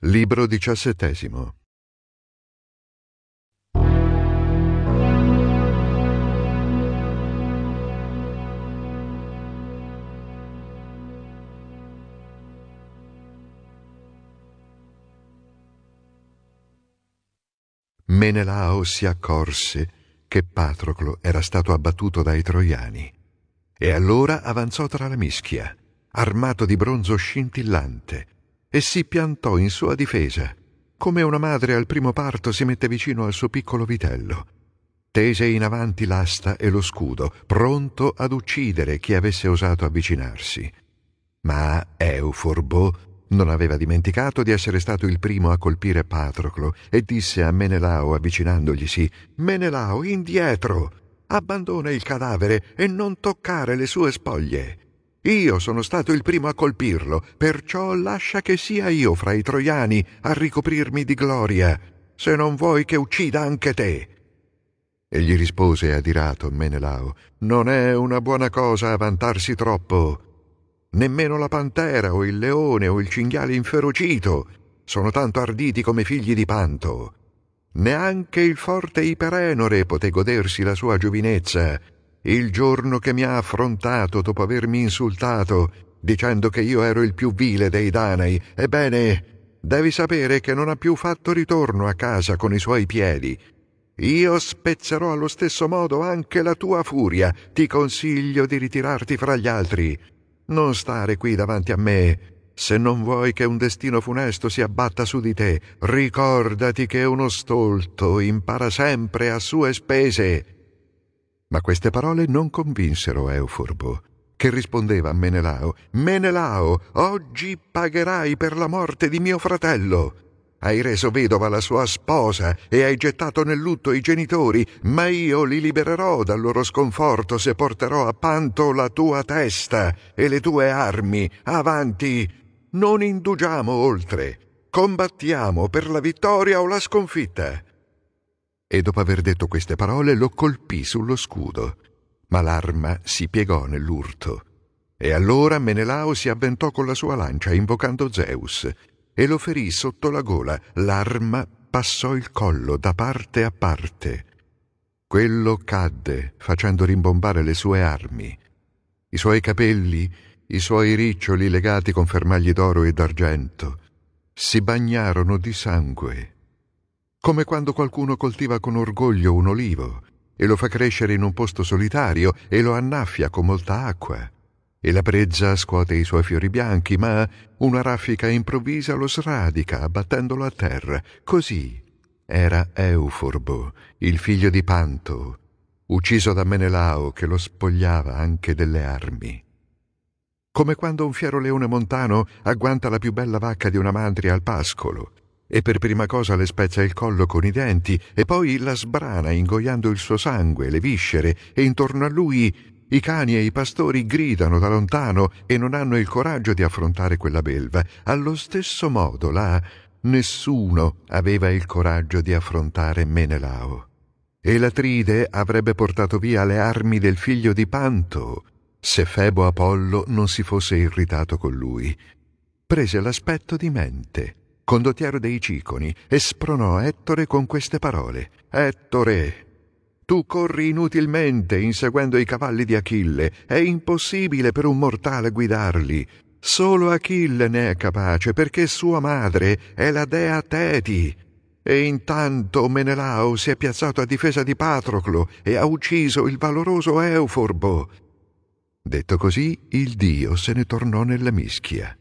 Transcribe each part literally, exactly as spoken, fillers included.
Libro diciassettesimo. Menelao si accorse che Patroclo era stato abbattuto dai troiani e allora avanzò tra la mischia, armato di bronzo scintillante, e si piantò in sua difesa, come una madre al primo parto si mette vicino al suo piccolo vitello. Tese in avanti l'asta e lo scudo, pronto ad uccidere chi avesse osato avvicinarsi. Ma Euforbo non aveva dimenticato di essere stato il primo a colpire Patroclo e disse a Menelao avvicinandoglisi: «Menelao, indietro! Abbandona il cadavere e non toccare le sue spoglie. Io sono stato il primo a colpirlo, perciò lascia che sia io fra i troiani a ricoprirmi di gloria, se non vuoi che uccida anche te». E gli rispose adirato Menelao: «Non è una buona cosa vantarsi troppo. Nemmeno la pantera o il leone o il cinghiale inferocito sono tanto arditi come figli di Panto. Neanche il forte Iperenore poté godersi la sua giovinezza il giorno che mi ha affrontato dopo avermi insultato, dicendo che io ero il più vile dei Danai. Ebbene, devi sapere che non ha più fatto ritorno a casa con i suoi piedi. Io spezzerò allo stesso modo anche la tua furia. Ti consiglio di ritirarti fra gli altri. Non stare qui davanti a me. Se non vuoi che un destino funesto si abbatta su di te, ricordati che uno stolto impara sempre a sue spese». Ma queste parole non convinsero Euforbo, che rispondeva a Menelao: «Menelao, oggi pagherai per la morte di mio fratello. Hai reso vedova la sua sposa e hai gettato nel lutto i genitori, ma io li libererò dal loro sconforto se porterò a Panto la tua testa e le tue armi. Avanti, non indugiamo oltre. Combattiamo per la vittoria o la sconfitta». E dopo aver detto queste parole lo colpì sullo scudo, ma l'arma si piegò nell'urto. E allora Menelao si avventò con la sua lancia invocando Zeus e lo ferì sotto la gola. L'arma passò il collo da parte a parte. Quello cadde facendo rimbombare le sue armi. I suoi capelli, i suoi riccioli legati con fermagli d'oro e d'argento, si bagnarono di sangue, come quando qualcuno coltiva con orgoglio un olivo e lo fa crescere in un posto solitario e lo annaffia con molta acqua. E la brezza scuote i suoi fiori bianchi, ma una raffica improvvisa lo sradica, abbattendolo a terra. Così era Euforbo, il figlio di Panto, ucciso da Menelao che lo spogliava anche delle armi. Come quando un fiero leone montano agguanta la più bella vacca di una mandria al pascolo e per prima cosa le spezza il collo con i denti e poi la sbrana ingoiando il suo sangue, le viscere, e intorno a lui i cani e i pastori gridano da lontano e non hanno il coraggio di affrontare quella belva. Allo stesso modo là nessuno aveva il coraggio di affrontare Menelao. E l'Atride avrebbe portato via le armi del figlio di Panto se Febo Apollo non si fosse irritato con lui. Prese l'aspetto di Mente, condottiero dei Ciconi, e spronò Ettore con queste parole: «Ettore, tu corri inutilmente inseguendo i cavalli di Achille. È impossibile per un mortale guidarli. Solo Achille ne è capace, perché sua madre è la dea Teti. E intanto Menelao si è piazzato a difesa di Patroclo e ha ucciso il valoroso Euforbo». Detto così, il dio se ne tornò nella mischia.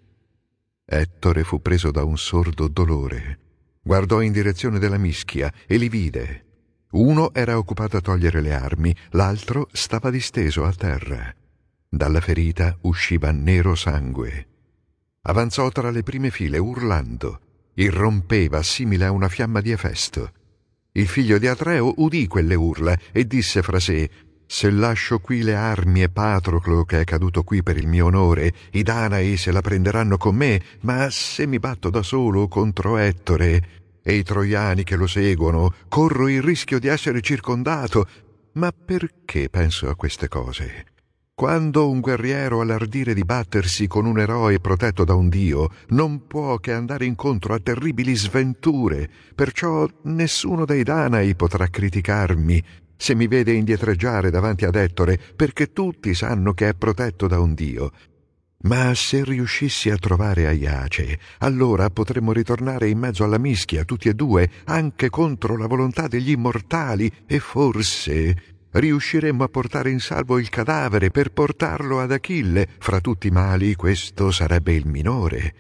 Ettore fu preso da un sordo dolore. Guardò in direzione della mischia e li vide. Uno era occupato a togliere le armi, l'altro stava disteso a terra. Dalla ferita usciva nero sangue. Avanzò tra le prime file urlando. Irrompeva simile a una fiamma di Efesto. Il figlio di Atreo udì quelle urla e disse fra sé: «Se lascio qui le armi e Patroclo, che è caduto qui per il mio onore, i Danai se la prenderanno con me, ma se mi batto da solo contro Ettore e i troiani che lo seguono, corro il rischio di essere circondato. Ma perché penso a queste cose? Quando un guerriero ha l'ardire di battersi con un eroe protetto da un dio, non può che andare incontro a terribili sventure, perciò nessuno dei Danai potrà criticarmi se mi vede indietreggiare davanti ad Ettore, perché tutti sanno che è protetto da un dio. Ma se riuscissi a trovare Aiace, allora potremmo ritornare in mezzo alla mischia, tutti e due, anche contro la volontà degli immortali, e forse riusciremmo a portare in salvo il cadavere per portarlo ad Achille. Fra tutti i mali questo sarebbe il minore.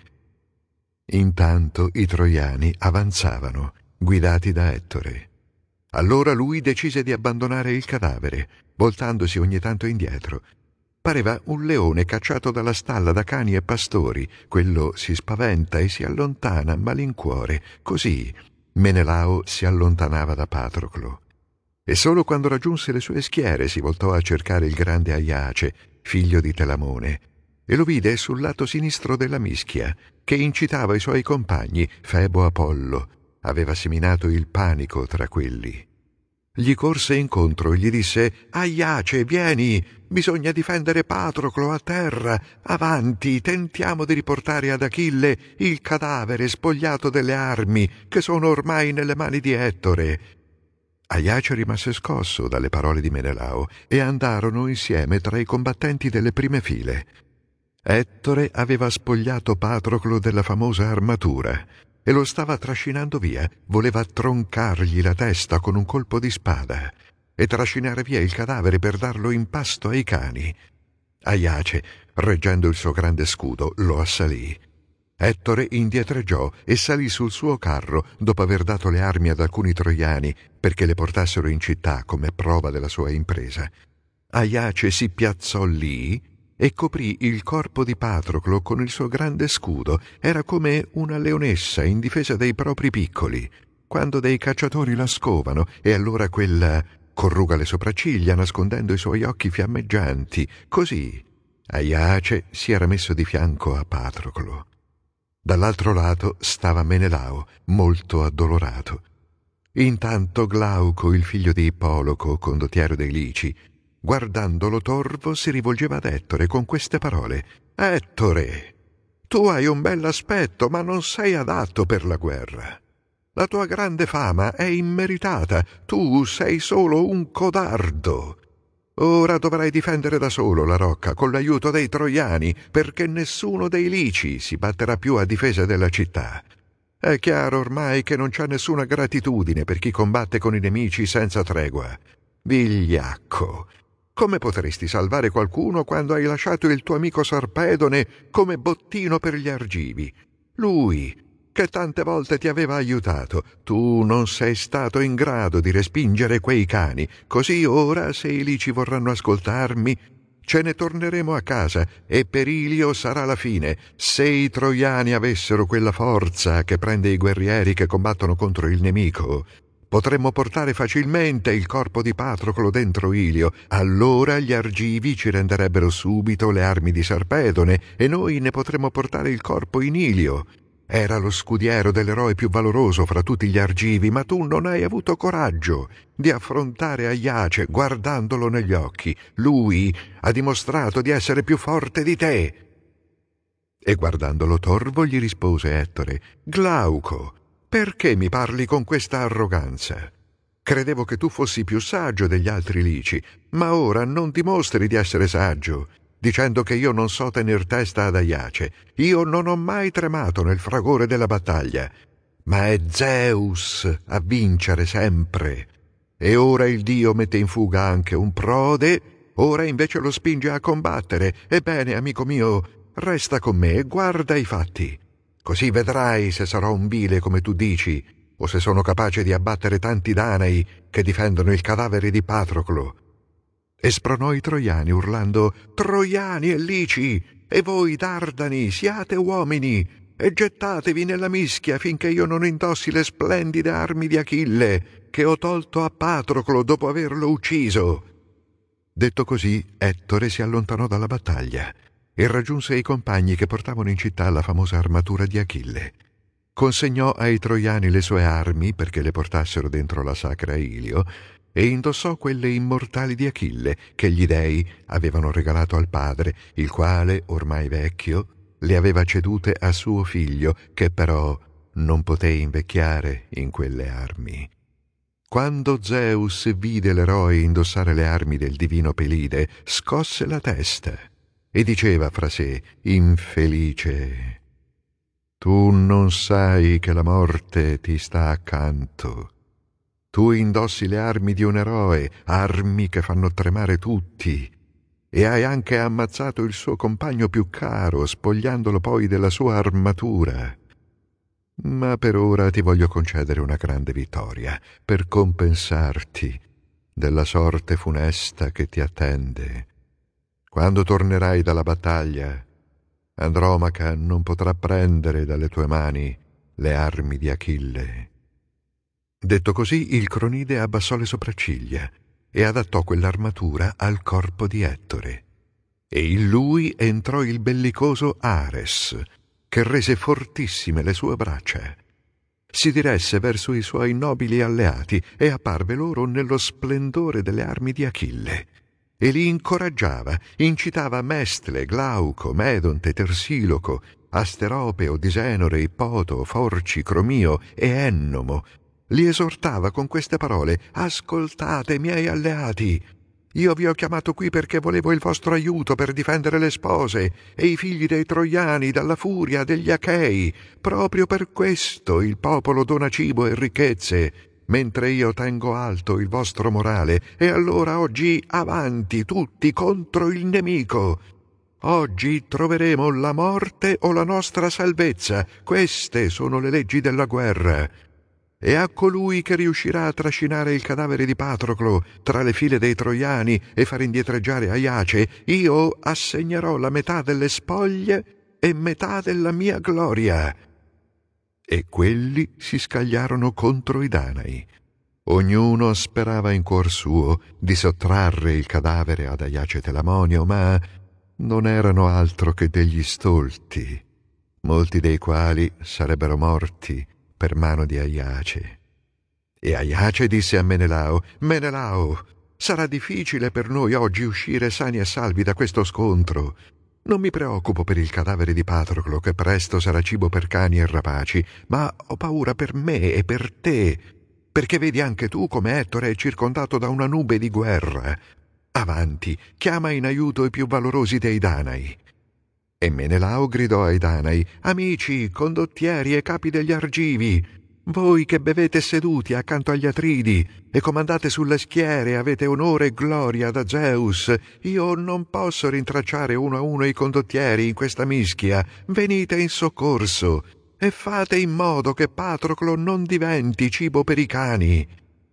Intanto i troiani avanzavano, guidati da Ettore. Allora lui decise di abbandonare il cadavere, voltandosi ogni tanto indietro. Pareva un leone cacciato dalla stalla da cani e pastori. Quello si spaventa e si allontana a malincuore. Così Menelao si allontanava da Patroclo. E solo quando raggiunse le sue schiere si voltò a cercare il grande Aiace, figlio di Telamone, e lo vide sul lato sinistro della mischia, che incitava i suoi compagni, Febo Apollo. Aveva seminato il panico tra quelli. Gli corse incontro e gli disse: «Aiace, vieni! Bisogna difendere Patroclo a terra! Avanti, tentiamo di riportare ad Achille il cadavere spogliato delle armi, che sono ormai nelle mani di Ettore!» Aiace rimase scosso dalle parole di Menelao e andarono insieme tra i combattenti delle prime file. Ettore aveva spogliato Patroclo della famosa armatura e lo stava trascinando via. Voleva troncargli la testa con un colpo di spada e trascinare via il cadavere per darlo in pasto ai cani. Aiace, reggendo il suo grande scudo, lo assalì. Ettore indietreggiò e salì sul suo carro dopo aver dato le armi ad alcuni troiani perché le portassero in città come prova della sua impresa. Aiace si piazzò lì e coprì il corpo di Patroclo con il suo grande scudo. Era come una leonessa in difesa dei propri piccoli, quando dei cacciatori la scovano, e allora quella corruga le sopracciglia nascondendo i suoi occhi fiammeggianti. Così Aiace si era messo di fianco a Patroclo. Dall'altro lato stava Menelao, molto addolorato. Intanto Glauco, il figlio di Ippoloco, condottiero dei Lici, guardandolo torvo, si rivolgeva ad Ettore con queste parole: «Ettore, tu hai un bell'aspetto, ma non sei adatto per la guerra. La tua grande fama è immeritata, tu sei solo un codardo. Ora dovrai difendere da solo la rocca con l'aiuto dei troiani, perché nessuno dei Lici si batterà più a difesa della città. È chiaro ormai che non c'è nessuna gratitudine per chi combatte con i nemici senza tregua. Vigliacco! Come potresti salvare qualcuno quando hai lasciato il tuo amico Sarpedone come bottino per gli Argivi? Lui, che tante volte ti aveva aiutato, tu non sei stato in grado di respingere quei cani. Così ora, se i Lici vorranno ascoltarmi, ce ne torneremo a casa e per Ilio sarà la fine. Se i troiani avessero quella forza che prende i guerrieri che combattono contro il nemico, potremmo portare facilmente il corpo di Patroclo dentro Ilio. Allora gli Argivi ci renderebbero subito le armi di Sarpedone e noi ne potremmo portare il corpo in Ilio. Era lo scudiero dell'eroe più valoroso fra tutti gli Argivi, ma tu non hai avuto coraggio di affrontare Aiace guardandolo negli occhi. Lui ha dimostrato di essere più forte di te». E guardandolo torvo gli rispose Ettore: «Glauco, perché mi parli con questa arroganza? Credevo che tu fossi più saggio degli altri Lici, ma ora non dimostri di essere saggio, dicendo che io non so tener testa ad Aiace. Io non ho mai tremato nel fragore della battaglia, ma è Zeus a vincere sempre. E ora il dio mette in fuga anche un prode, ora invece lo spinge a combattere. Ebbene, amico mio, resta con me e guarda i fatti. Così vedrai se sarò un bile come tu dici, o se sono capace di abbattere tanti Danai che difendono il cadavere di Patroclo». E spronò i troiani urlando: «Troiani e Lici, e voi Dardani, siate uomini e gettatevi nella mischia finché io non indossi le splendide armi di Achille che ho tolto a Patroclo dopo averlo ucciso». Detto così, Ettore si allontanò dalla battaglia e raggiunse i compagni che portavano in città la famosa armatura di Achille. Consegnò ai troiani le sue armi perché le portassero dentro la sacra Ilio e indossò quelle immortali di Achille che gli dei avevano regalato al padre, il quale, ormai vecchio, le aveva cedute a suo figlio, che però non poté invecchiare in quelle armi. Quando Zeus vide l'eroe indossare le armi del divino Pelide, scosse la testa e diceva fra sé: infelice, tu non sai che la morte ti sta accanto. Tu indossi le armi di un eroe, armi che fanno tremare tutti, e hai anche ammazzato il suo compagno più caro, spogliandolo poi della sua armatura. Ma per ora ti voglio concedere una grande vittoria, per compensarti della sorte funesta che ti attende. Quando tornerai dalla battaglia, Andromaca non potrà prendere dalle tue mani le armi di Achille. Detto così, il Cronide abbassò le sopracciglia e adattò quell'armatura al corpo di Ettore. E in lui entrò il bellicoso Ares, che rese fortissime le sue braccia. Si diresse verso i suoi nobili alleati e apparve loro nello splendore delle armi di Achille. E li incoraggiava, incitava Mestle, Glauco, Medonte, Tersiloco, Asteropeo, Disenore, Ippoto, Forci, Cromio e Ennomo. Li esortava con queste parole: ascoltate, miei alleati, io vi ho chiamato qui perché volevo il vostro aiuto per difendere le spose e i figli dei Troiani dalla furia degli Achei. Proprio per questo il popolo dona cibo e ricchezze, mentre io tengo alto il vostro morale. E allora oggi avanti tutti contro il nemico. Oggi troveremo la morte o la nostra salvezza. Queste sono le leggi della guerra. E a colui che riuscirà a trascinare il cadavere di Patroclo tra le file dei Troiani e far indietreggiare Aiace, io assegnerò la metà delle spoglie e metà della mia gloria. E quelli si scagliarono contro i Danai. Ognuno sperava in cuor suo di sottrarre il cadavere ad Aiace Telamonio, ma non erano altro che degli stolti, molti dei quali sarebbero morti per mano di Aiace. E Aiace disse a Menelao: Menelao, sarà difficile per noi oggi uscire sani e salvi da questo scontro. Non mi preoccupo per il cadavere di Patroclo, che presto sarà cibo per cani e rapaci, ma ho paura per me e per te, perché vedi anche tu come Ettore è circondato da una nube di guerra. Avanti, chiama in aiuto i più valorosi dei Danai. E Menelao gridò ai Danai: amici, condottieri e capi degli Argivi, voi che bevete seduti accanto agli Atridi e comandate sulle schiere e avete onore e gloria da Zeus, io non posso rintracciare uno a uno i condottieri in questa mischia. Venite in soccorso e fate in modo che Patroclo non diventi cibo per i cani.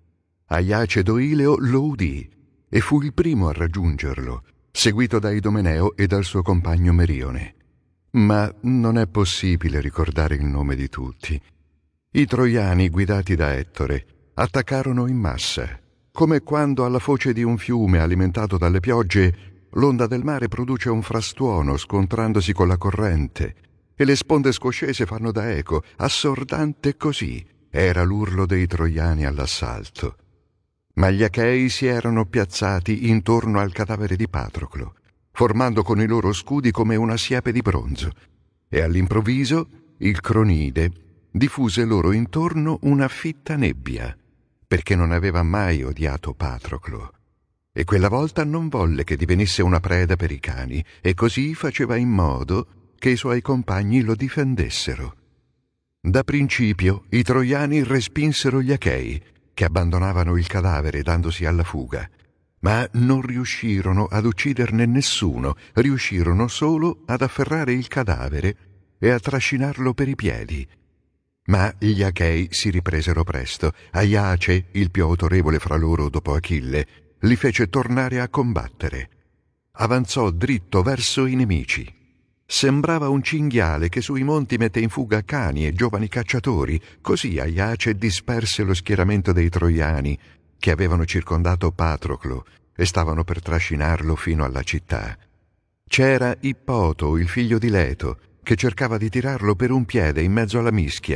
Aiace Doileo lo udì e fu il primo a raggiungerlo, seguito da Idomeneo e dal suo compagno Merione. Ma non è possibile ricordare il nome di tutti. I Troiani, guidati da Ettore, attaccarono in massa, come quando alla foce di un fiume alimentato dalle piogge l'onda del mare produce un frastuono scontrandosi con la corrente e le sponde scoscese fanno da eco. Assordante così era l'urlo dei Troiani all'assalto. Ma gli Achei si erano piazzati intorno al cadavere di Patroclo, formando con i loro scudi come una siepe di bronzo, e all'improvviso il Cronide diffuse loro intorno una fitta nebbia, perché non aveva mai odiato Patroclo, e quella volta non volle che divenisse una preda per i cani, e così faceva in modo che i suoi compagni lo difendessero. Da principio i Troiani respinsero gli Achei, che abbandonavano il cadavere dandosi alla fuga, ma non riuscirono ad ucciderne nessuno, riuscirono solo ad afferrare il cadavere e a trascinarlo per i piedi. Ma gli Achei si ripresero presto. Aiace, il più autorevole fra loro dopo Achille, li fece tornare a combattere. Avanzò dritto verso i nemici. Sembrava un cinghiale che sui monti mette in fuga cani e giovani cacciatori. Così Aiace disperse lo schieramento dei Troiani, che avevano circondato Patroclo e stavano per trascinarlo fino alla città. C'era Ippoto, il figlio di Leto, che cercava di tirarlo per un piede in mezzo alla mischia,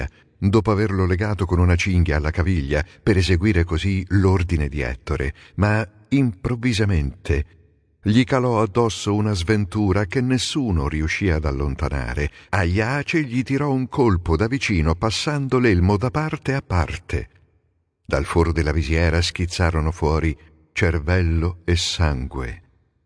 dopo averlo legato con una cinghia alla caviglia per eseguire così l'ordine di Ettore, ma improvvisamente gli calò addosso una sventura che nessuno riuscì ad allontanare. Aiace gli tirò un colpo da vicino, passando l'elmo da parte a parte. Dal foro della visiera schizzarono fuori cervello e sangue.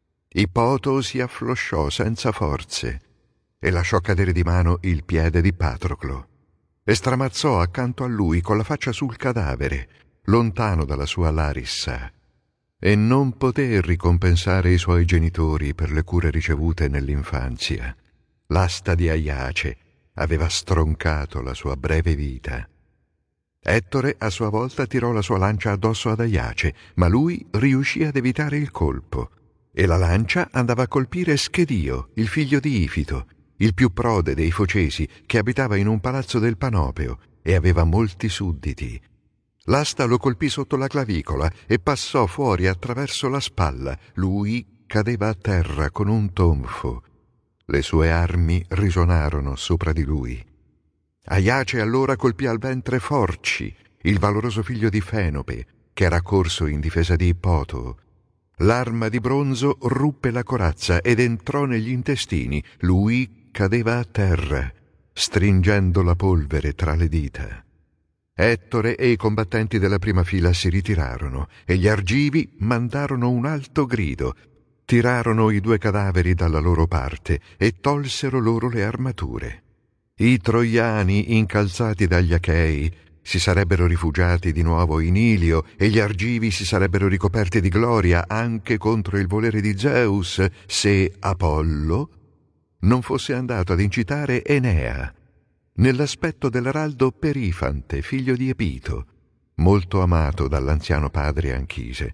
Ippoto si afflosciò senza forze e lasciò cadere di mano il piede di Patroclo e stramazzò accanto a lui con la faccia sul cadavere, lontano dalla sua Larissa, e non poté ricompensare i suoi genitori per le cure ricevute nell'infanzia. L'asta di Aiace aveva stroncato la sua breve vita. Ettore a sua volta tirò la sua lancia addosso ad Aiace, ma lui riuscì ad evitare il colpo, e la lancia andava a colpire Schedio, il figlio di Ifito, il più prode dei Focesi, che abitava in un palazzo del Panopeo e aveva molti sudditi. L'asta lo colpì sotto la clavicola e passò fuori attraverso la spalla. Lui cadeva a terra con un tonfo. Le sue armi risuonarono sopra di lui. Aiace allora colpì al ventre Forci, il valoroso figlio di Fenope, che era corso in difesa di Ippoto. L'arma di bronzo ruppe la corazza ed entrò negli intestini. Lui cadeva a terra, stringendo la polvere tra le dita. Ettore e i combattenti della prima fila si ritirarono e gli argivi mandarono un alto grido. Tirarono i due cadaveri dalla loro parte e tolsero loro le armature. I troiani, incalzati dagli Achei, si sarebbero rifugiati di nuovo in Ilio e gli argivi si sarebbero ricoperti di gloria anche contro il volere di Zeus se Apollo non fosse andato ad incitare Enea, nell'aspetto dell'araldo Perifante, figlio di Epito, molto amato dall'anziano padre Anchise.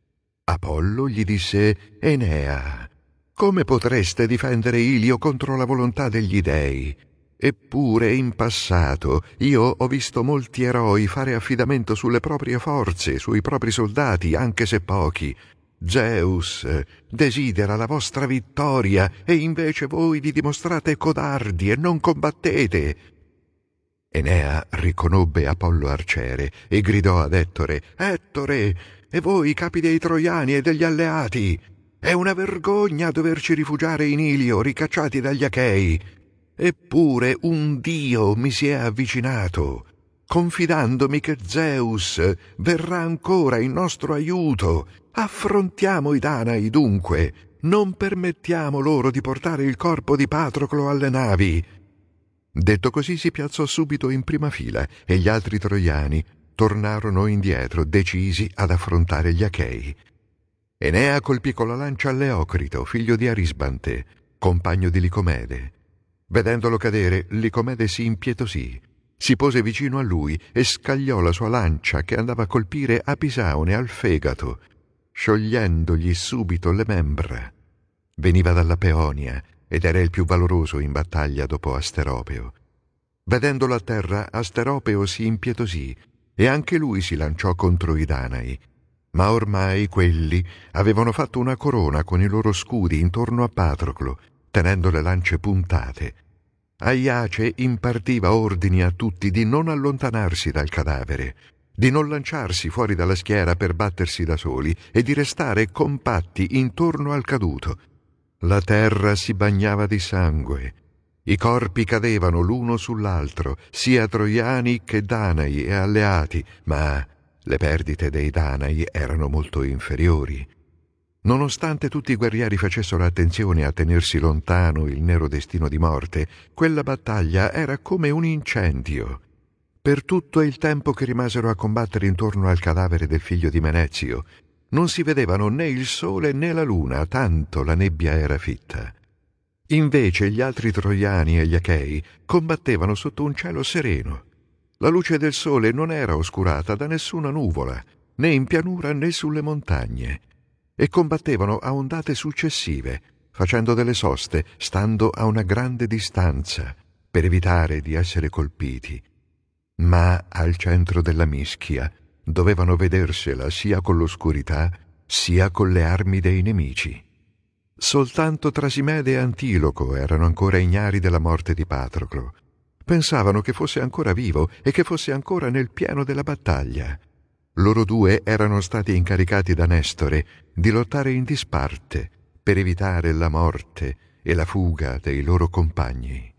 Apollo gli disse: Enea, come potreste difendere Ilio contro la volontà degli dei? Eppure in passato io ho visto molti eroi fare affidamento sulle proprie forze, sui propri soldati, anche se pochi. Zeus desidera la vostra vittoria e invece voi vi dimostrate codardi e non combattete. Enea riconobbe Apollo arciere e gridò ad Ettore: Ettore, e voi capi dei Troiani e degli alleati, è una vergogna doverci rifugiare in Ilio, ricacciati dagli Achei. Eppure un dio mi si è avvicinato, confidandomi che Zeus verrà ancora in nostro aiuto. Affrontiamo i Danai dunque, non permettiamo loro di portare il corpo di Patroclo alle navi. Detto così si piazzò subito in prima fila e gli altri troiani tornarono indietro, decisi ad affrontare gli Achei. Enea colpì con la lancia Leocrito, figlio di Arisbante, compagno di Licomede. Vedendolo cadere, Licomede si impietosì, si pose vicino a lui e scagliò la sua lancia che andava a colpire Apisaone al fegato, sciogliendogli subito le membra. Veniva dalla Peonia ed era il più valoroso in battaglia dopo Asteropeo. Vedendolo a terra, Asteropeo si impietosì e anche lui si lanciò contro i Danai. Ma ormai quelli avevano fatto una corona con i loro scudi intorno a Patroclo, tenendo le lance puntate. Aiace impartiva ordini a tutti di non allontanarsi dal cadavere, di non lanciarsi fuori dalla schiera per battersi da soli e di restare compatti intorno al caduto. La terra si bagnava di sangue. I corpi cadevano l'uno sull'altro, sia troiani che Danai e alleati, ma le perdite dei Danai erano molto inferiori. Nonostante tutti i guerrieri facessero attenzione a tenersi lontano il nero destino di morte, quella battaglia era come un incendio. Per tutto il tempo che rimasero a combattere intorno al cadavere del figlio di Menezio, non si vedevano né il sole né la luna, tanto la nebbia era fitta. Invece gli altri troiani e gli Achei combattevano sotto un cielo sereno. La luce del sole non era oscurata da nessuna nuvola, né in pianura né sulle montagne, e combattevano a ondate successive, facendo delle soste, stando a una grande distanza, per evitare di essere colpiti. Ma al centro della mischia dovevano vedersela sia con l'oscurità, sia con le armi dei nemici. Soltanto Trasimede e Antiloco erano ancora ignari della morte di Patroclo. Pensavano che fosse ancora vivo e che fosse ancora nel pieno della battaglia. Loro due erano stati incaricati da Nestore di lottare in disparte per evitare la morte e la fuga dei loro compagni.